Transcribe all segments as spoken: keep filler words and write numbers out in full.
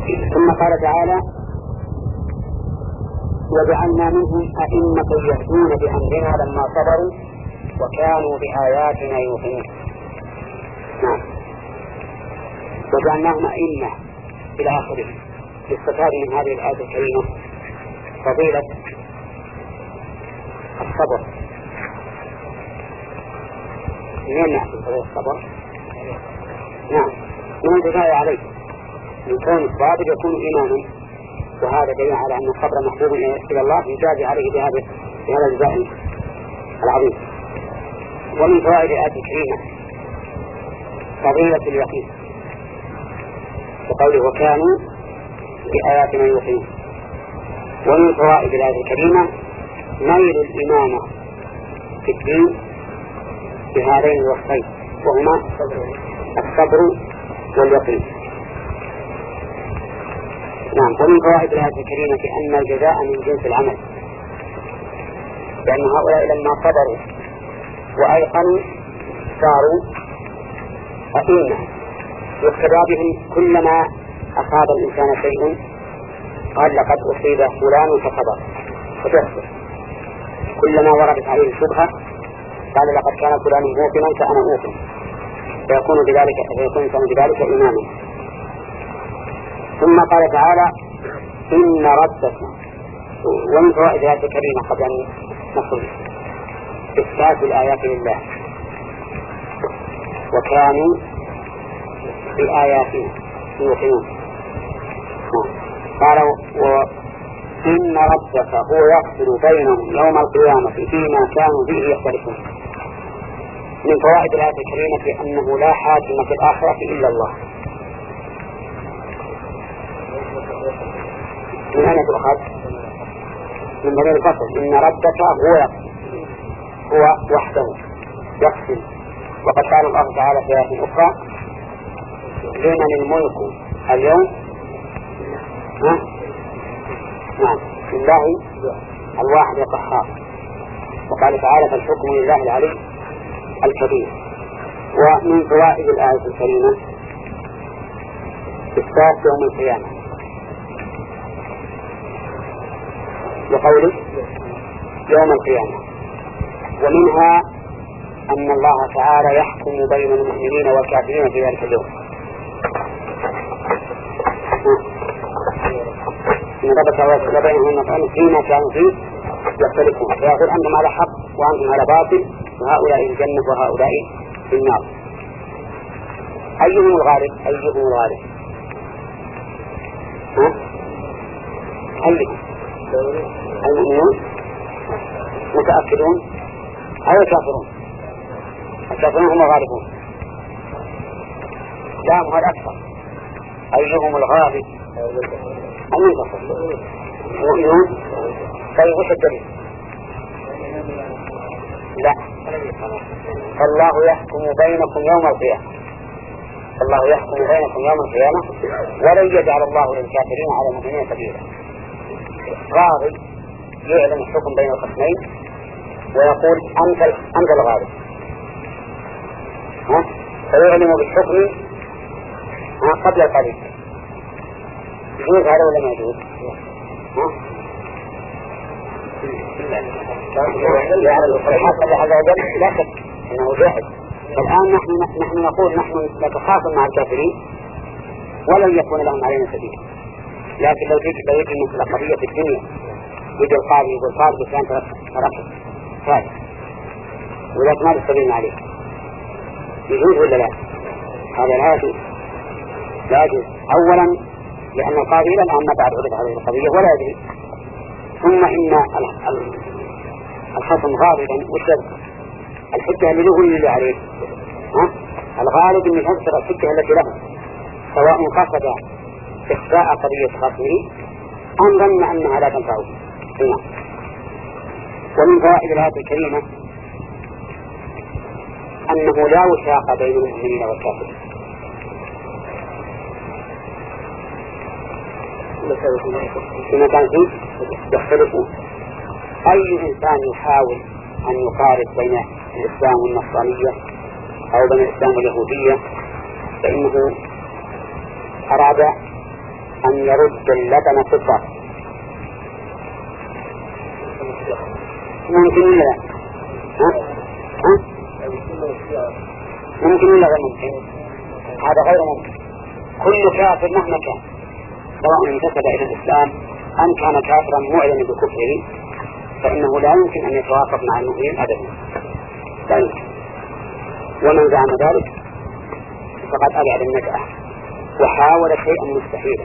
ثم قال تعالى وجعلنا منهم أئمة يهدون بأمرنا لما صبروا وكانوا بآياتنا يوقنون. نعم. وجعلناهم أئمة إلى آخره. يستفاد من هذه الآية الكريمة فضيلة الصبر. منين نحصل فضيلة الصبر؟ نعم، من الجزاء عليه من كون الصابر يكون إيمانا، وهذا دليل على أن الصبر محبوب إلى الله يجازي عليه بهذا بهذا الجزاء العظيم. ومن فوائد الآية الكريمة فضيلة اليقين وقوله وكانوا بآياتنا يوقنون. ومن فوائد الآية الكريمة نيل الإمامة في الدين بهذين الوصفين وهما الصبر واليقين. نعم. ومن فوائد الآية الكريمة أن الجزاء من جنس العمل، لأن هؤلاء لما صبروا وأيقنوا صاروا أئمة يقتدى بهم. كلما أصاب الإنسان شيء قال لقد أصيب فلان فصبر فتحصل، كلما وردت عليه الشبهة قال لقد كان فلان موقنا فأنا موقن، فيكون بذلك فيكون بذلك إماما. ثم قال تعالى إن ربك. ومن فوائد الآية الكريمة قبل أن نصل إثبات الآيات لله وكانوا بآياتنا يوقنون. قال وإن ربك هو يفصل بينهم يوم القيامة فيما كانوا به يختلفون. من فوائد الآية الكريمة أنه لا حاكم في الآخرة إلا الله. من أين تؤخذ؟ من دليل الفصل إن ربك هو يفصل، هو وحده يفصل. وقد قال الله تعالى في آية أخرى لمن الملك اليوم. ها؟ نعم لله الواحد القهار. وقال تعالى فالحكم لله العلي الكبير. ومن فوائد الآية الكريمة إثبات يوم القيامة وقوله يوم القيامة. ومنها أن الله تعالى يحكم بين المؤمنين والكافرين في ذلك اليوم. إن ربك ويفصل بينهم فيما كانوا فيه يختلفون، فيقول أنتم على حق وأنتم على باطل، وهؤلاء الجنة وهؤلاء في النار. أيهم الغالب؟ أيهم الغالب؟ ها؟ أيهم؟ المؤمنون متأكدون أو الكافرون؟ الكافرون هم الغالبون. لا هم الأكثر. أيهم الغالب؟ المنتصر المؤمنون. طيب وش الدليل؟ لا، فالله يحكم بينكم يوم القيامة. الله يحكم بينكم يوم القيامة ولن يجعل الله للكافرين على المؤمنين سبيلا. غاضب يعلم الحكم بين الخصمين ويقول أنت أنت الغالب، ها؟ فيعلم بالحكم ها قبل القليل. يجوز هذا ولا ما يجوز؟ لا شك أنه جاهز. الآن نحن نحن نقول نحن نتخاصم مع الكافرين ولن يكون لهم علينا سبيل. لكن لو تجد لو يجد مثل قضية في الدنيا يجي القاضي يقول قاضي بسان تركه هذا ولكن ما تستبين عليه، يجوز ولا لا؟ هذا لا يجوز. لا يجوز أولا لأن القاضي الآن ما بعد عرف هذه القضية ولا يدري، ثم إن الخصم غالبا وش الحجة اللي له اللي عليه، ها؟ الغالب أن يفسر الحجة التي له سواء قصد إخفاء قضية خصمه أم ظن أنها لا تنفعه. ومن فوائد الآية الكريمة أنه لا وثاق بين المؤمنين والكافرين. فيما كان فيه يختلفون. أي إنسان يحاول أن يقارب بين الإسلام والنصرانية أو بين الإسلام واليهودية فإنه أراد أن يرد اللبن في الضرب. ممكن ولا لا؟ ها؟ ها؟ ممكن ولا غير ممكن؟ هذا غير ممكن. كل كافر مهما كان سواء انتسب إلى الإسلام أم كان كافرا معلنا بكفره فإنه لا يمكن أن يتواصف مع المؤمنين أبدا، لا يمكن. ومن زعم ذلك فقد أبعد النجاة وحاول شيئا مستحيلا.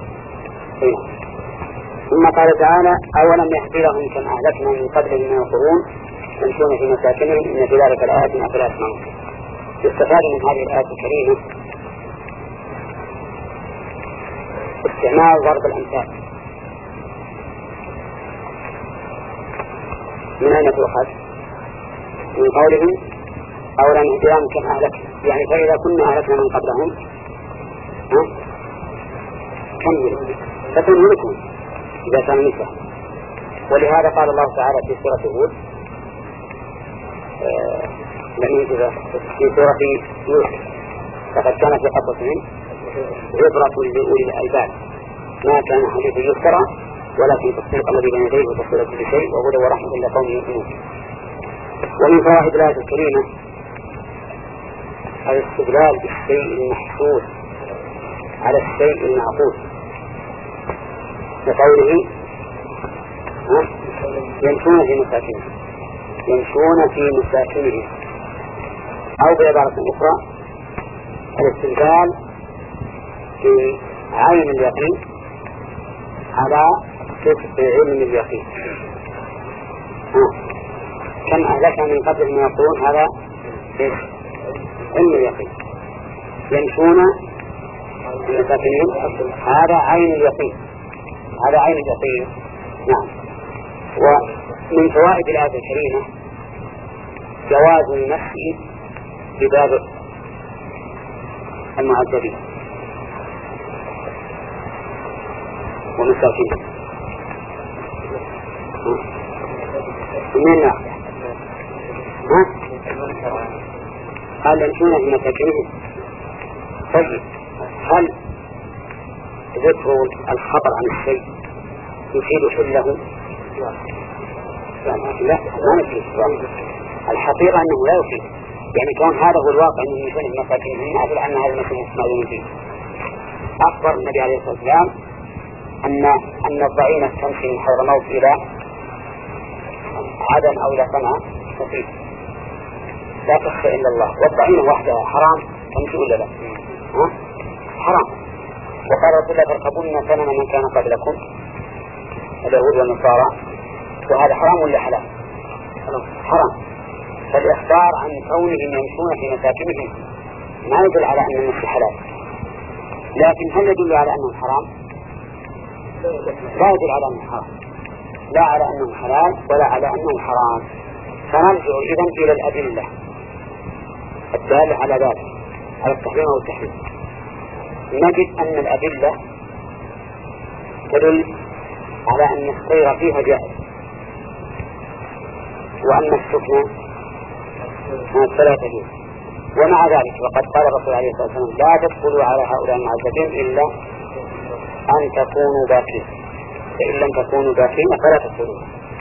ثم قال تعالى: أولم يهدي لهم كم أهلكنا من قبلهم من القرون يمشون في مساكنهم إن في ذلك الآيات أفلا يسمعون. يستفاد من هذه الآية الكريمة استعمال ضرب الأمثال. من أين تؤخذ؟ من قولهم أولم يهدي لهم كم أهلكنا، يعني فإذا كنا أهلكنا من قبلهم كم فتنهلكم إذا كان نساء. ولهذا قال الله تعالى في سورة هود آه في سورة يوسف: فقد كان في قصصهم عبرة لأولي الألباب ما كان حديث يذكر ولكن تصديق الذي بين يديه وتفصيل كل شيء وهدى ورحمة لقوم يؤمنون. ومن فوائد الآية الكريمة الاستدلال بالشيء المحسوس على الشيء المعقول، بقوله يمشون في مساكنهم يمشون في مساكنهم، أو بعبارة أخرى الاستدلال في عين اليقين على صفة علم اليقين. كم أهلكنا من قبل ما يقولون هذا علم اليقين. يمشون في مساكنهم هذا عين اليقين، هذا عين اليقين. نعم. ومن فوائد الآية الكريمة جواز المشي بباب المعذبين ومساكين. من ناحية ها؟ قال يمشون في مساكنهم. طيب هل ذكر الخبر عن الشيء يفيد حله؟ لا، ما نفيد. الحقيقة أنه لا يفيد، يعني كون هذا هو الواقع أنه يمشون في مساكنهم ما أدل أن هذا المسلم معلوم فيه. أخبر النبي عليه الصلاة والسلام أن أن الضعينة تمشي من حضرموت إلى عدن أو إلى صنعاء مفيد، لا تخشى إلا الله. والضعينة وحدها حرام تمشي ولا لا؟ ها؟ حرام. وقال رسول الله: تركبون سنن من كان قبلكم اليهود والنصارى. وهذا حرام ولا حلال؟ حرام. فالإخبار عن كونهم يمشون في مساكنهم ما يدل على أن المشي حلال، لكن هل يدل على أنه حرام؟ لا يدل على أنه حرام، لا على أنه حلال ولا على أنه حرام. فنرجع إذن إلى الأدلة الدالة على ذلك، على التحريم والتحريم. نجد أن الأدلة تدل على أن السير فيها جائز، وأن السكن فلا تجوز. ومع ذلك وقد قال الرسول عليه الصلاة والسلام: لا تدخلوا على هؤلاء المعذبين إلا أن تكونوا باكين، فإن لم تكونوا باكين فلا تدخلوا.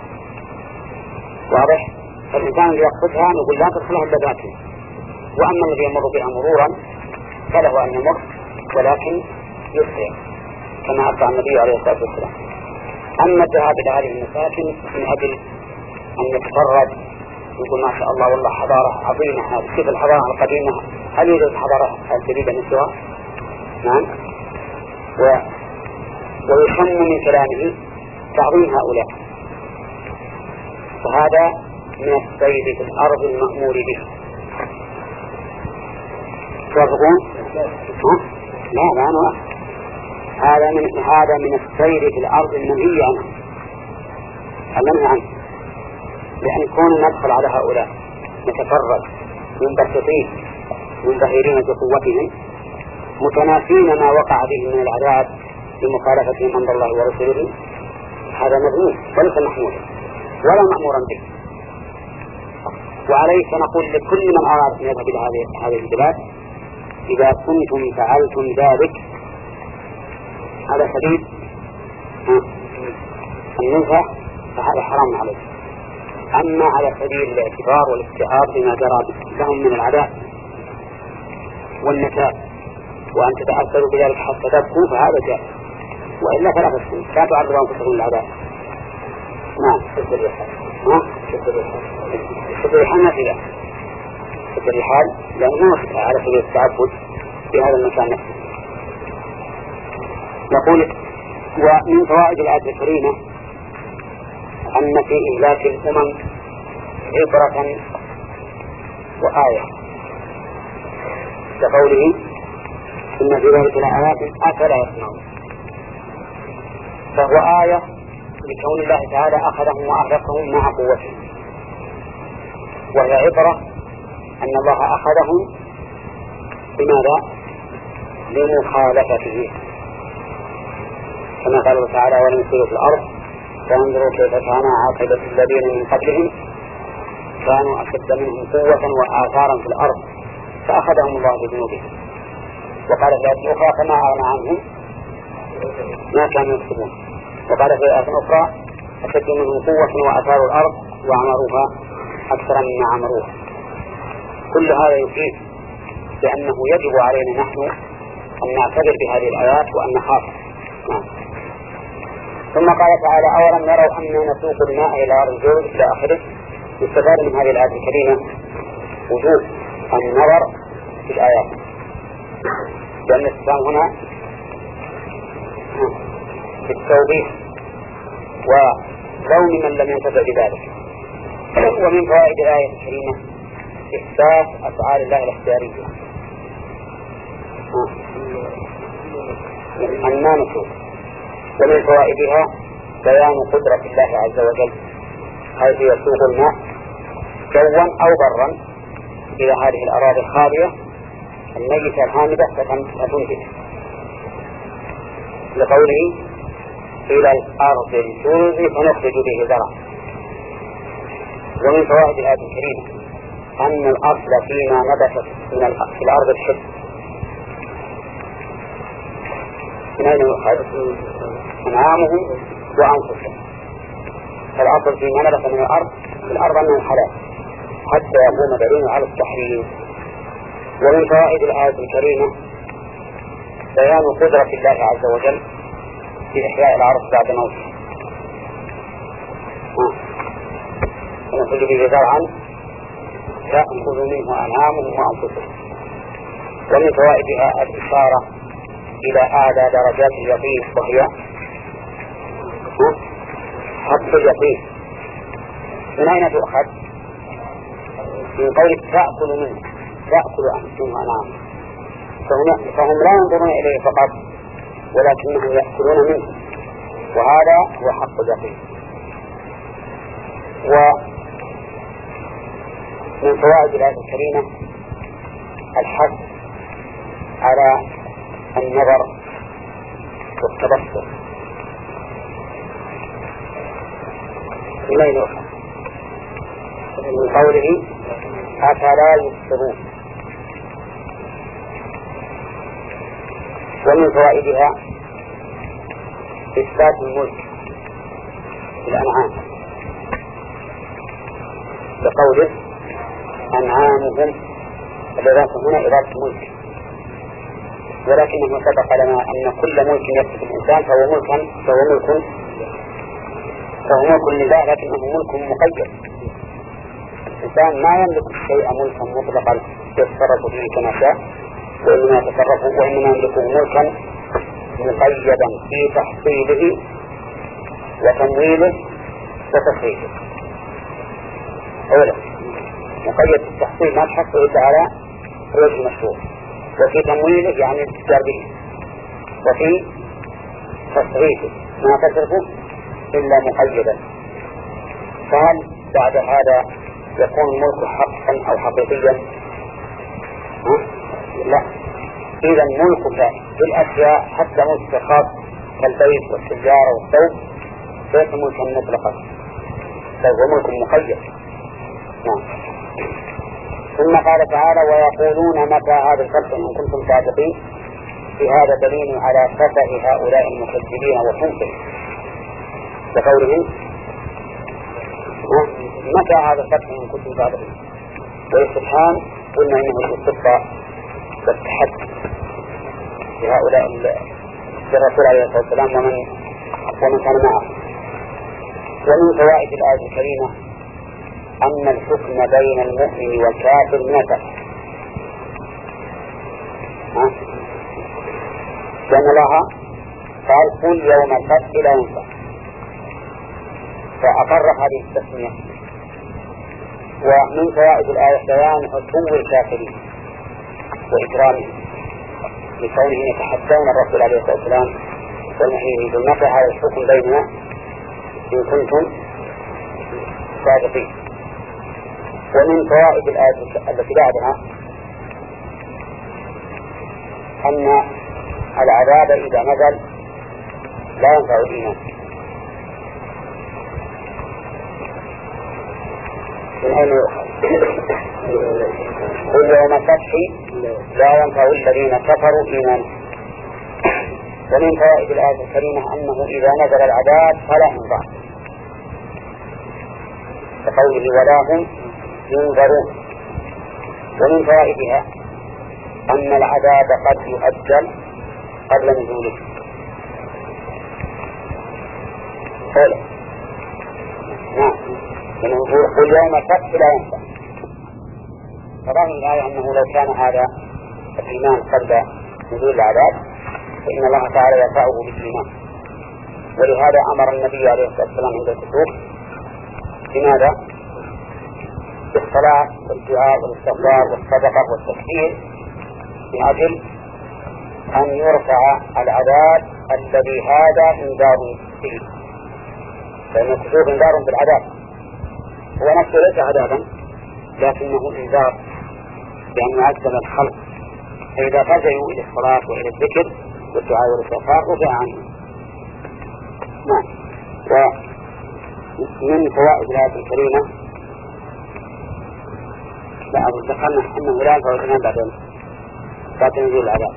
واضح؟ فالإنسان اللي يقصدها نقول لا تدخلها إلا باكين، وأما الذي يمر بها مرورا فله أن يمر ولكن يسرع كما أبقى النبي عليه الصلاة والسلام. أما الذهاب إلى هذه المساكن من أجل أن يتفرد يقول ما شاء الله والله حضارة عظيمة، هذه كيف الحضارة القديمة؟ هل يوجد حضارة الجديدة مثلها؟ نعم. و... ويشم من كلامه تعظيم هؤلاء، وهذا من السير في الأرض المأمور به. توافقون؟ لا لا أنا هذا من هذا من السير في الأرض المنهي عنه، المنهي عنه، لأن كون ندخل على هؤلاء نتفرج منبسطين منبهرين بقوتهم متنافين ما وقع به من العذاب بمخالفتهم أمر الله ورسوله، هذا مذموم وليس محمودا ولا مأمورا به. وعليه فنقول لكل من أراد أن يذهب إلى هذه البلاد: إذا كنتم فعلتم ذلك على سبيل النزهة فهذا حرام عليه. أما على سبيل الاعتبار والاستعار بما جرى لهم من العذاب والنكال وأن تتأثروا بذلك حتى تبكوا فهذا جائز، وإلا فلا تبكوا، لا تعرضوا أنفسكم للعذاب. نعم. شد الرحال ها؟ شد الرحال ما في ذلك. شد الرحال لأنه ما على سبيل التعبد في هذا المكان نفسه. يقول ومن فوائد الآية الكريمة أن في إهلاك الأمم عبرة وآية، كقوله إن في ذلك لآيات أفلا يسمعون، فهو آية لكون الله تعالى أخذهم وأهلكهم مع قوته، وهي عبرة أن الله أخذهم بماذا؟ لمخالفته، كما قال تعالى ولم يسيروا في الأرض فانظروا كيف كان عاقبة الذين من قبلهم كانوا أشد منهم قوة وآثارا في الأرض فأخذهم الله بذنوبهم. وقال في آية أخرى فما أغنى عنهم ما كانوا يكسبون. وقال في آية أخرى أشد منهم قوة وآثاروا الأرض وعمروها أكثر مما عمروها. كل هذا يفيد بأنه يجب علينا نحن أن نعتبر بهذه الآيات وأن نخاف. نعم. ثم قال تعالى أولم يروا أننا نسوق الماء إلى أرض الجرز إلى آخره. يستفاد من هذه الآية الكريمة وجوب النظر في الآيات، لأن الاستفهام هنا في التوضيح ولوم من لم ينتفع بذلك. ومن فوائد الآية الكريمة إثبات أفعال الله الاختيارية أننا نسوق. ومن فوائدها بيان قدرة الله عز وجل حيث يسوق الماء جوا أو برا إلى هذه الأراضي الخالية الميتة الهامدة فتنبت، لقوله إلى الأرض الجرز فنخرج به زرعا. ومن فوائد الآية الكريمة أن الأصل فيما نبت في الأرض الحب. من أين يؤخذ؟ أنعامهم وأنفسهم. فالأصل فيما نبت من الأرض في الأرض أنه حلال حتى يقوم دليل على التحريم. ومن فوائد الآية الكريمة بيان قدرة الله عز وجل في إحياء الأرض بعد موته. ونخرج به زرعا تأكل منه أنعامهم وأنفسهم. ومن فوائدها الإشارة إلى أعلى درجات اليقين وهي حق اليقين. من أين تؤخذ؟ من قولك تأكل منه، تأكل منه أنعامهم، فهم, فهم لا ينظرون إليه فقط ولكنهم يأكلون منه، وهذا هو حق اليقين. ومن فوائد الآية الكريمة الحث على النظر والتبصر. إليه نؤخذ من قوله أفلا يبصرون. ومن فوائدها إثبات الملك للأنعام بقوله أنعامهم، الإضافة هنا إضافة ملك، ولكنه سبق لنا أن كل ملك يكتب الإنسان فهو ملكا فهو ملك فهو ملك لله، لكنه ملك مقيد. الإنسان ما يملك الشيء ملكا مطلقا يتصرف فيه كما شاء، وإنما يتصرف وإنما يملكه ملكا مقيدا في تحصيله وتمويله وتصريفه. أولا مقيد في التحصيل ما تحصل إلا على الوجه المشروع، وفي تمويله يعني الاتجار به، وفي تصريفه ما تصرفه إلا مقيدا. فهل بعد هذا يكون الملك حقا أو حقيقيا؟ لا. إذا ملكك في الأشياء حتى ملك خاص كالبيت والسجارة والثوب ليس ملكا مطلقا، بل هو ملك مقيد. نعم. ثم قال تعالى ويقولون متى هذا الخلق إن كنتم صادقين. في هذا دليل على سفه هؤلاء المكذبين وحنفهم بقولهم متى هذا الفتح من كتب بعضهم، والاستفهام قلنا انه الاستبقاء والتحدي لهؤلاء الرسول عليه الصلاة والسلام ومن ومن كان معه. ومن فوائد الآية الكريمة أن الحكم بين المؤمن والكافر من الفتح، لأن الله قال قل يوم الفتح لا ينفع، فأقر هذه التسمية. ومن فوائد الآية بيان عتو الكافرين وإكرامهم لكونهم يتحدون الرسول عليه الصلاة والسلام والمحيين بالمتى هذا الحكم بيننا إن كنتم صادقين. ومن فوائد الآية التي بعدها أن العذاب إذا نزل لا ينفع الإيمان. من أين يؤخذ؟ قل يوم الفتح لا ينفع الذين كفروا إيمان. ومن فوائد الآية الكريمة أنه إذا نزل العذاب فلا ينفع، كقوله ولا هم ينذرون. ومن فوائدها أن العذاب قد يؤجل قبل نزوله. قوله نعم قل يوم الفتح لا ينفع، فظاهر الآية أنه لو كان هذا الإيمان قبل نزول العذاب فإن الله تعالى يرفعه بالإيمان. ولهذا أمر النبي عليه الصلاة والسلام عند الكسوف بماذا؟ بالصلاة والدعاء والاستغفار والصدقة والتكبير من أجل أن يرفع العذاب الذي هذا انذار به، لأن الكسوف انذار بالعذاب، هو نفسه ليس عذابا لكنه انذار بأن يعذب الخلق، فإذا فزعوا إلى الصلاة وإلى الذكر والدعاء والاستغفار رفع عنه. نعم. ومن فوائد الآية الكريمة لا أقول ذكرنا أنه لا ينفع الإيمان بعد بعد نزول العذاب.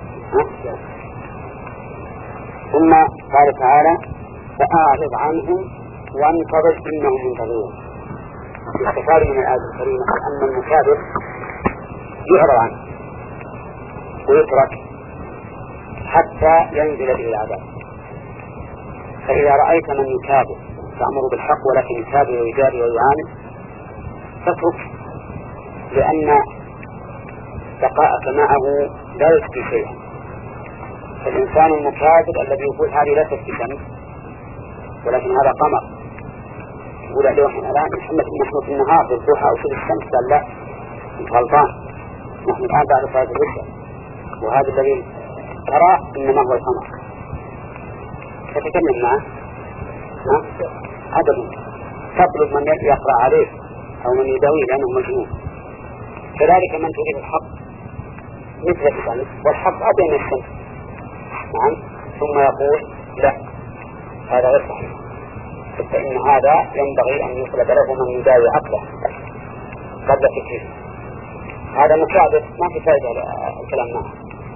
ثم قال تعالى فأعرض عنهم وانتظر إنهم منتظرون. استفاد من الآية الكريمة أن المكابر يعرض عنه ويترك حتى ينزل به العذاب. فإذا رأيت من يكابر تأمر بالحق ولكن يكابر ويجاري ويعاند فاترك، لأن بقاءك معه لا يكفي شيئا. فالإنسان المكابر الذي يقول هذه لا تكفي شمس ولكن هذا قمر، يقول عليه احنا الآن محمد نحن في النهار في الضحى أو في الشمس، قال لا انت غلطان، نحن الآن بعد صلاة العشاء وهذا الذي ترى إنما هو القمر. تتكلم معه عدم تطلب من يقرأ عليه أو من يداويه لأنه مجنون. كذلك من تريد الحق مثل الشمس والحق أبين من الشمس، نعم، ثم يقول لا هذا غير صحيح، فإن هذا ينبغي أن يطلب له من يداوي عقله قبل فكره. هذا مكابر ما في فائدة الكلام معه.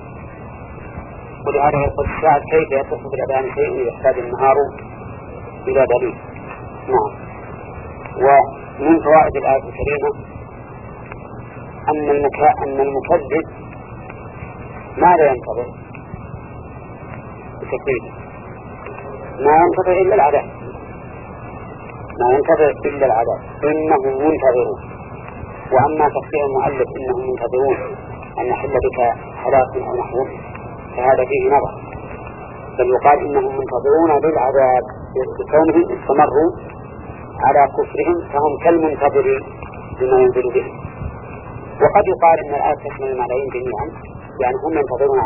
ولهذا يقول الشاعر كيف يتصف بالأذان شيء يحتاج النهار إلى دليل. نعم. ومن فوائد الآية الكريمة أن المكا... أن المكذب ماذا ينتظر بتكذيبه؟ ما ينتظر إلا العذاب، ما ينتظر إلا العذاب، إنهم منتظرون. وأما تفسير المؤلف إنهم منتظرون أن يحل بك هلاك أو نحوه فهذا فيه نظر، بل يقال إنهم منتظرون بالعذاب بكونهم استمروا على كفرهم فهم كالمنتظرين بما ينزل به. وقد يقال إن الآية تشمل الملايين جميعا، يعني هم ينتظرون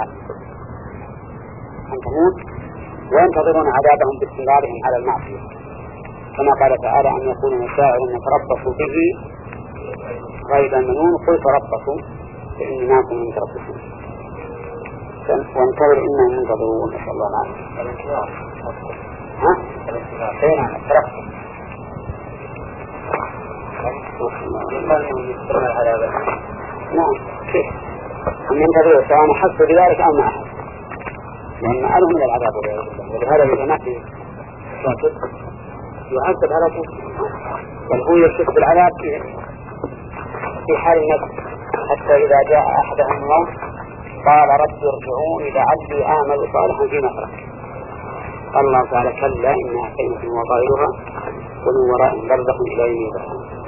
أن تموت وينتظرون عذابهم باستمرارهم على المعصية، كما قال تعالى أن يكونوا شاعر يتربصوا به غير المنون قل تربصوا فإني معكم متربصون. وانتظر إنهم منتظرون. نسأل الله العافية. ها؟ فين عن التربص؟ نعم كيف؟ هم ينتظرون سواء حسوا بذلك أو ما حسوا. لأن أله من العذاب ولهذا إذا مات ساكت يعذب على طول، بل هو يشك بالعذاب في حال النفس حتى إذا جاء أحدهم الموت قال رب ارجعوني لعلي أعمل صالحا فيما تركت. قال الله تعالى كلا إنها كلمة وقائلها ومن وراء برزخ إلى يوم يبعثون.